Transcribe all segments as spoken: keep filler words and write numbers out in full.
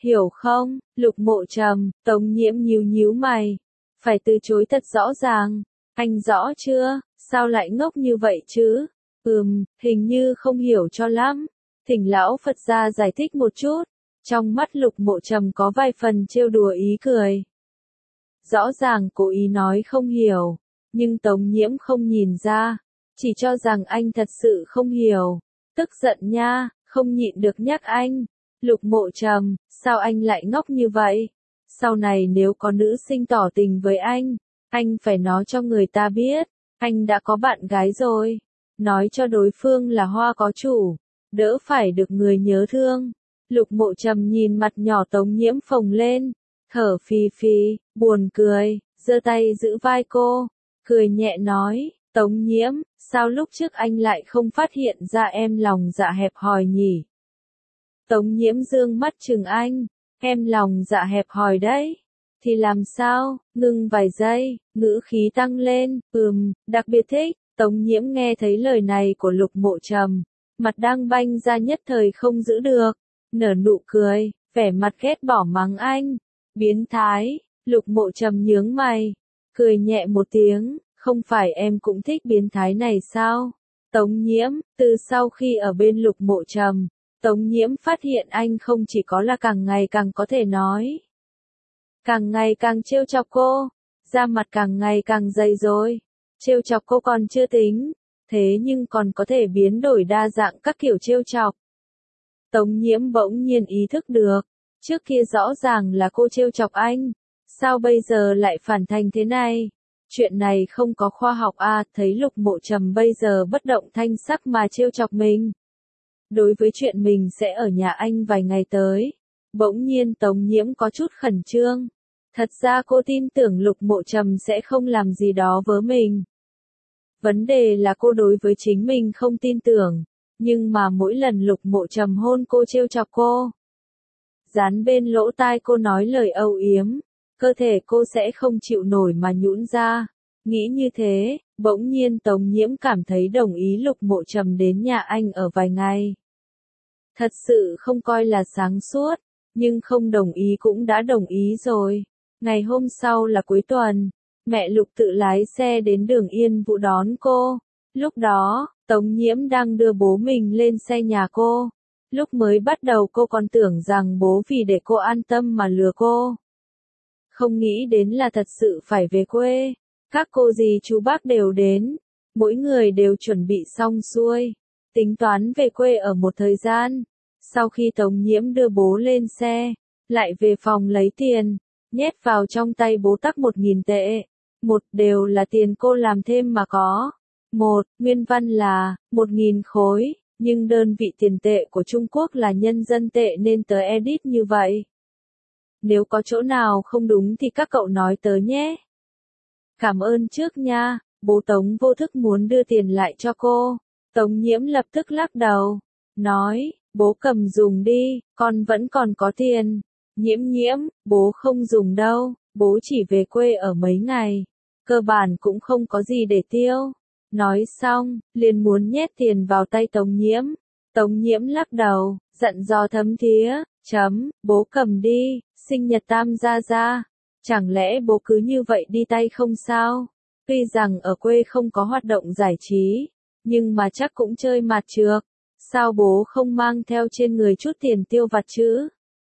hiểu không, Lục Mộ Trầm, Tống Nhiễm nhíu nhíu mày. Phải từ chối thật rõ ràng. Anh rõ chưa, sao lại ngốc như vậy chứ? Ừm, hình như không hiểu cho lắm. Thỉnh lão Phật gia giải thích một chút. Trong mắt Lục Mộ Trầm có vài phần trêu đùa ý cười. Rõ ràng cố ý nói không hiểu, nhưng Tống Nhiễm không nhìn ra, chỉ cho rằng anh thật sự không hiểu. Tức giận nha, không nhịn được nhắc anh. Lục Mộ Trầm, sao anh lại ngốc như vậy? Sau này nếu có nữ sinh tỏ tình với anh, anh phải nói cho người ta biết, anh đã có bạn gái rồi. Nói cho đối phương là hoa có chủ, đỡ phải được người nhớ thương. Lục Mộ Trầm nhìn mặt nhỏ Tống Nhiễm phồng lên, thở phì phì, buồn cười, giơ tay giữ vai cô, cười nhẹ nói, Tống Nhiễm, sao lúc trước anh lại không phát hiện ra em lòng dạ hẹp hòi nhỉ? Tống Nhiễm dương mắt chừng anh, em lòng dạ hẹp hòi đấy. Thì làm sao, ngừng vài giây, ngữ khí tăng lên, ừm, đặc biệt thích. Tống Nhiễm nghe thấy lời này của Lục Mộ Trầm, mặt đang banh ra nhất thời không giữ được, nở nụ cười, vẻ mặt ghét bỏ mắng anh. Biến thái, Lục Mộ Trầm nhướng mày, cười nhẹ một tiếng, không phải em cũng thích biến thái này sao? Tống Nhiễm, từ sau khi ở bên Lục Mộ Trầm, Tống Nhiễm phát hiện anh không chỉ có là càng ngày càng có thể nói, càng ngày càng trêu chọc cô, da mặt càng ngày càng dày rồi. Trêu chọc cô còn chưa tính, thế nhưng còn có thể biến đổi đa dạng các kiểu trêu chọc. Tống Nhiễm bỗng nhiên ý thức được, trước kia rõ ràng là cô trêu chọc anh, sao bây giờ lại phản thành thế này? Chuyện này không có khoa học à, thấy Lục Mộ Trầm bây giờ bất động thanh sắc mà trêu chọc mình. Đối với chuyện mình sẽ ở nhà anh vài ngày tới, bỗng nhiên Tống Nhiễm có chút khẩn trương. Thật ra cô tin tưởng Lục Mộ Trầm sẽ không làm gì đó với mình. Vấn đề là cô đối với chính mình không tin tưởng, nhưng mà mỗi lần Lục Mộ Trầm hôn cô trêu chọc cô, dán bên lỗ tai cô nói lời âu yếm, cơ thể cô sẽ không chịu nổi mà nhũn ra. Nghĩ như thế, bỗng nhiên Tống Nhiễm cảm thấy đồng ý Lục Mộ Trầm đến nhà anh ở vài ngày. Thật sự không coi là sáng suốt, nhưng không đồng ý cũng đã đồng ý rồi. Ngày hôm sau là cuối tuần, mẹ Lục tự lái xe đến đường Yên Vũ đón cô. Lúc đó, Tống Nhiễm đang đưa bố mình lên xe nhà cô. Lúc mới bắt đầu cô còn tưởng rằng bố vì để cô an tâm mà lừa cô. Không nghĩ đến là thật sự phải về quê. Các cô dì chú bác đều đến, mỗi người đều chuẩn bị xong xuôi, tính toán về quê ở một thời gian. Sau khi Tống Nhiễm đưa bố lên xe, lại về phòng lấy tiền, nhét vào trong tay bố tắc một nghìn tệ. Một đều là tiền cô làm thêm mà có. Một, nguyên văn là, một nghìn khối, nhưng đơn vị tiền tệ của Trung Quốc là nhân dân tệ nên tớ edit như vậy. Nếu có chỗ nào không đúng thì các cậu nói tớ nhé. Cảm ơn trước nha, bố Tống vô thức muốn đưa tiền lại cho cô. Tống Nhiễm lập tức lắc đầu, nói, bố cầm dùng đi, con vẫn còn có tiền. Nhiễm Nhiễm, bố không dùng đâu, bố chỉ về quê ở mấy ngày, cơ bản cũng không có gì để tiêu. Nói xong, liền muốn nhét tiền vào tay Tống Nhiễm. Tống Nhiễm lắc đầu, giận dò thấm thía, chấm, bố cầm đi, sinh nhật Tam gia gia. Chẳng lẽ bố cứ như vậy đi tay không sao? Tuy rằng ở quê không có hoạt động giải trí, nhưng mà chắc cũng chơi mặt trược. Sao bố không mang theo trên người chút tiền tiêu vặt chứ?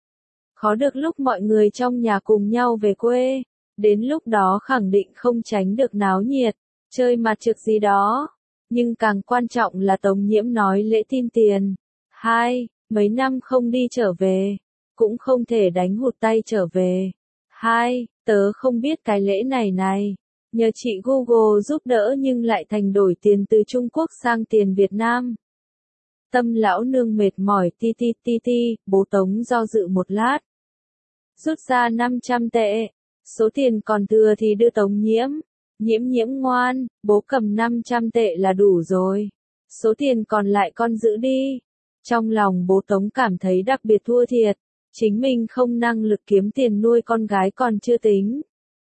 Khó được lúc mọi người trong nhà cùng nhau về quê, đến lúc đó khẳng định không tránh được náo nhiệt, chơi mặt trược gì đó. Nhưng càng quan trọng là Tống Nhiễm nói lễ tin tiền. Hai, mấy năm không đi trở về, cũng không thể đánh hụt tay trở về. Hai, tớ không biết cái lễ này này. Nhờ chị Google giúp đỡ nhưng lại thành đổi tiền từ Trung Quốc sang tiền Việt Nam. Tâm lão nương mệt mỏi ti ti ti ti, bố Tống do dự một lát. Rút ra năm trăm tệ. Số tiền còn thừa thì đưa Tống Nhiễm. Nhiễm Nhiễm ngoan, bố cầm năm trăm tệ là đủ rồi. Số tiền còn lại con giữ đi. Trong lòng bố Tống cảm thấy đặc biệt thua thiệt. Chính mình không năng lực kiếm tiền nuôi con gái còn chưa tính.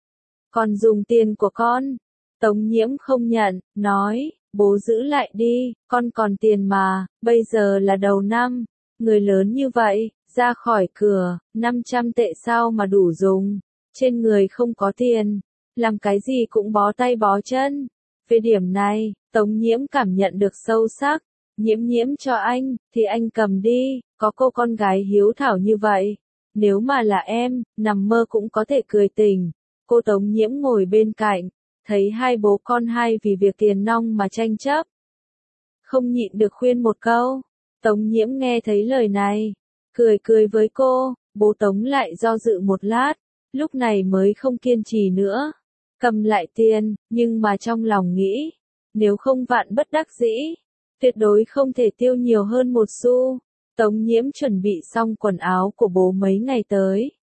Còn dùng tiền của con. Tống Nhiễm không nhận, nói, bố giữ lại đi, con còn tiền mà, bây giờ là đầu năm. Người lớn như vậy, Ra khỏi cửa, năm trăm tệ sao mà đủ dùng, trên người không có tiền, làm cái gì cũng bó tay bó chân. Về điểm này, Tống Nhiễm cảm nhận được sâu sắc, Nhiễm Nhiễm cho anh, thì anh cầm đi, có cô con gái hiếu thảo như vậy. Nếu mà là em, nằm mơ cũng có thể cười tỉnh. Cô Tống Nhiễm ngồi bên cạnh, thấy hai bố con hai vì việc tiền nong mà tranh chấp. Không nhịn được khuyên một câu. Tống Nhiễm nghe thấy lời này, cười cười với cô, bố Tống lại do dự một lát, lúc này mới không kiên trì nữa. Cầm lại tiền, nhưng mà trong lòng nghĩ, nếu không vạn bất đắc dĩ, tuyệt đối không thể tiêu nhiều hơn một xu. Tống Nhiễm chuẩn bị xong quần áo của bố mấy ngày tới.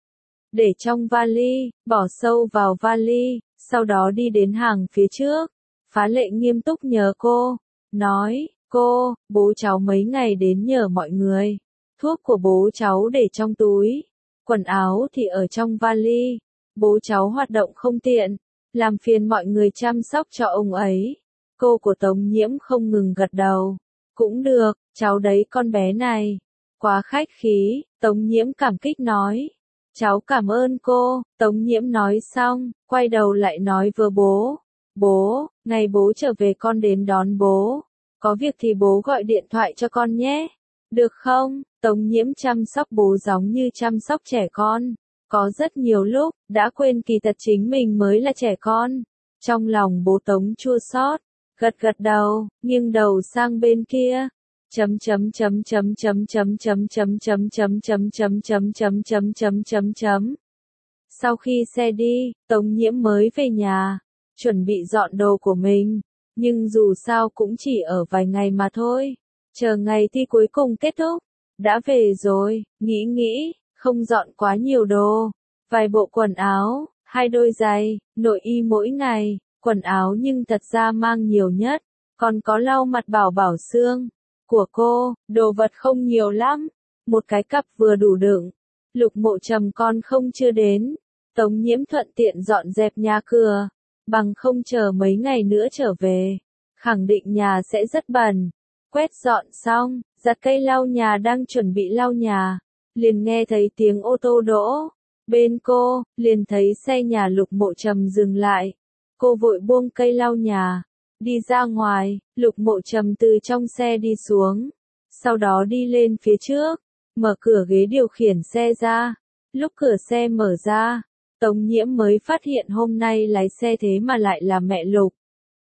Để trong vali, bỏ sâu vào vali, sau đó đi đến hàng phía trước. Phá Lệ nghiêm túc nhờ cô, nói, cô, bố cháu mấy ngày đến nhờ mọi người. Thuốc của bố cháu để trong túi, quần áo thì ở trong vali. Bố cháu hoạt động không tiện, làm phiền mọi người chăm sóc cho ông ấy. Cô của Tống Nhiễm không ngừng gật đầu. Cũng được, cháu đấy con bé này. Quá khách khí, Tống Nhiễm cảm kích nói. Cháu cảm ơn cô, Tống Nhiễm nói xong, quay đầu lại nói với bố. Bố, ngày bố trở về con đến đón bố. Có việc thì bố gọi điện thoại cho con nhé. Được không? Tống Nhiễm chăm sóc bố giống như chăm sóc trẻ con. Có rất nhiều lúc, đã quên kỳ thật chính mình mới là trẻ con. Trong lòng bố Tống chua xót, gật gật đầu, nghiêng đầu sang bên kia. Chấm chấm chấm chấm chấm chấm chấm chấm chấm chấm chấm chấm chấm chấm chấm chấm chấm chấm. Sau khi xe đi, Tống Nhiễm mới về nhà, chuẩn bị dọn đồ của mình, nhưng dù sao cũng chỉ ở vài ngày mà thôi. Chờ ngày thi cuối cùng kết thúc, đã về rồi, nghĩ nghĩ, không dọn quá nhiều đồ, vài bộ quần áo, hai đôi giày, nội y mỗi ngày, quần áo nhưng thật ra mang nhiều nhất, còn có lau mặt bảo bảo xương của cô, đồ vật không nhiều lắm, một cái cặp vừa đủ đựng. Lục Mộ Trầm con không chưa đến, Tống Nhiễm thuận tiện dọn dẹp nhà cửa, bằng không chờ mấy ngày nữa trở về, khẳng định nhà sẽ rất bẩn. Quét dọn xong, giặt cây lau nhà đang chuẩn bị lau nhà, liền nghe thấy tiếng ô tô đỗ. Bên cô, liền thấy xe nhà Lục Mộ Trầm dừng lại. Cô vội buông cây lau nhà, đi ra ngoài. Lục Mộ Trầm từ trong xe đi xuống, sau đó đi lên phía trước, mở cửa ghế điều khiển xe ra. Lúc cửa xe mở ra, Tống Nhiễm mới phát hiện hôm nay lái xe thế mà lại là mẹ Lục.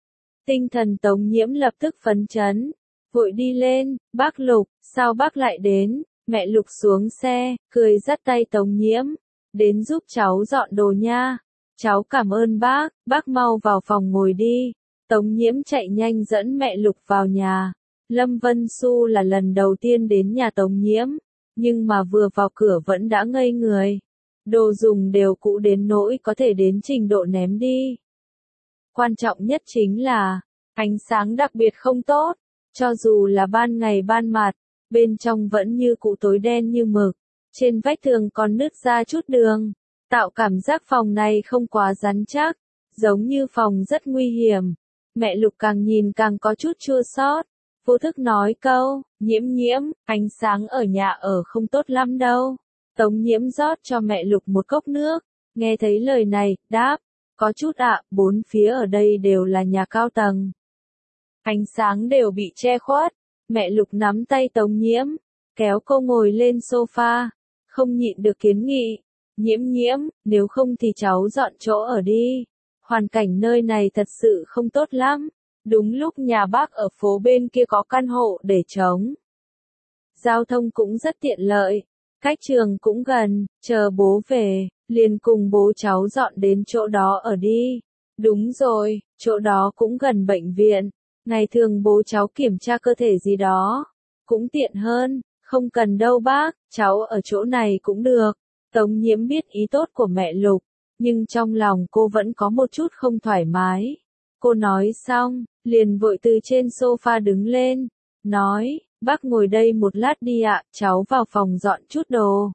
Tinh thần Tống Nhiễm lập tức phấn chấn, vội đi lên, bác Lục, sao bác lại đến? Mẹ Lục xuống xe, cười dắt tay Tống Nhiễm, đến giúp cháu dọn đồ nha. Cháu cảm ơn bác, bác mau vào phòng ngồi đi. Tống Nhiễm chạy nhanh dẫn mẹ Lục vào nhà. Lâm Vân Xu là lần đầu tiên đến nhà Tống Nhiễm, nhưng mà vừa vào cửa vẫn đã ngây người. Đồ dùng đều cũ đến nỗi có thể đến trình độ ném đi. Quan trọng nhất chính là, ánh sáng đặc biệt không tốt, cho dù là ban ngày ban mặt, bên trong vẫn như cũ tối đen như mực, trên vách tường còn nứt ra chút đường, tạo cảm giác phòng này không quá rắn chắc, giống như phòng rất nguy hiểm. Mẹ Lục càng nhìn càng có chút chua xót, vô thức nói câu, Nhiễm Nhiễm, ánh sáng ở nhà ở không tốt lắm đâu. Tống Nhiễm rót cho mẹ Lục một cốc nước, nghe thấy lời này, đáp, có chút ạ, bốn phía ở đây đều là nhà cao tầng. Ánh sáng đều bị che khuất. Mẹ Lục nắm tay Tống Nhiễm, kéo cô ngồi lên sofa, không nhịn được kiến nghị. Nhiễm Nhiễm, nếu không thì cháu dọn chỗ ở đi. Hoàn cảnh nơi này thật sự không tốt lắm. Đúng lúc nhà bác ở phố bên kia có căn hộ để trống. Giao thông cũng rất tiện lợi, cách trường cũng gần, chờ bố về, liền cùng bố cháu dọn đến chỗ đó ở đi. Đúng rồi, chỗ đó cũng gần bệnh viện. Ngày thường bố cháu kiểm tra cơ thể gì đó, cũng tiện hơn. Không cần đâu bác, cháu ở chỗ này cũng được. Tống Nhiễm biết ý tốt của mẹ Lục, nhưng trong lòng cô vẫn có một chút không thoải mái. Cô nói xong, liền vội từ trên sofa đứng lên, nói, bác ngồi đây một lát đi ạ, cháu vào phòng dọn chút đồ.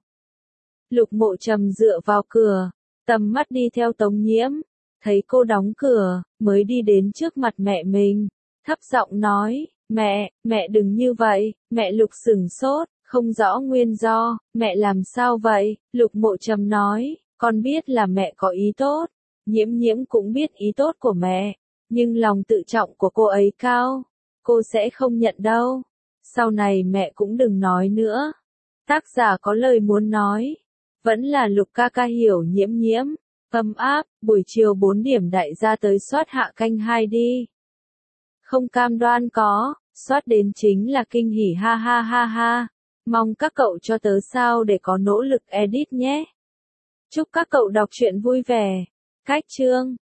Lục Mộ Trầm dựa vào cửa, tầm mắt đi theo Tống Nhiễm, thấy cô đóng cửa, mới đi đến trước mặt mẹ mình, thấp giọng nói, mẹ, mẹ đừng như vậy. Mẹ Lục sửng sốt, Không rõ nguyên do, mẹ làm sao vậy? Lục Mộ Trầm nói, con biết là mẹ có ý tốt. Nhiễm nhiễm cũng biết ý tốt của mẹ. Nhưng lòng tự trọng của cô ấy cao. Cô sẽ không nhận đâu. Sau này mẹ cũng đừng nói nữa. Tác giả có lời muốn nói. Vẫn là Lục ca ca hiểu nhiễm nhiễm. Ấm áp, buổi chiều bốn điểm đại gia tới soát hạ canh hai đi. Không cam đoan có, soát đến chính là kinh hỉ ha ha ha ha. Mong các cậu cho tớ sao để có nỗ lực edit nhé. Chúc các cậu đọc truyện vui vẻ. Cách chương